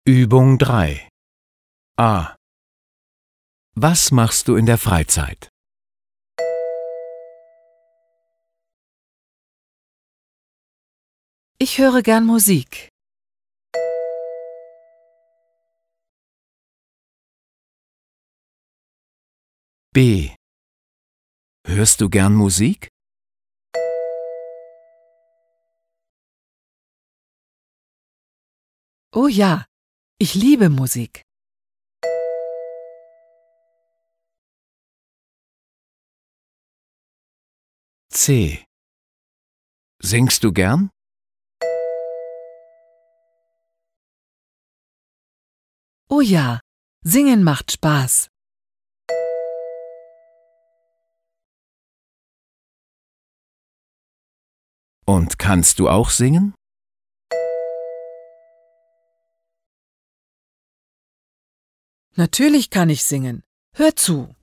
Übung 3 A. Was machst du in der Freizeit? Ich höre gern Musik. B. Hörst du gern Musik? Oh ja, ich liebe Musik. C. Singst du gern? Oh ja, singen macht Spaß. Und kannst du auch singen? Natürlich kann ich singen. Hör zu.